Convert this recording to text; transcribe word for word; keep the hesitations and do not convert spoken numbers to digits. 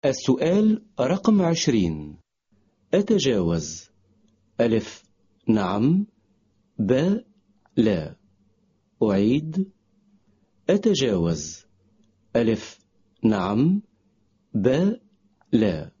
السؤال رقم عشرين. أتجاوز: ألف نعم، ب لا. أعيد: أتجاوز: ألف نعم، ب لا.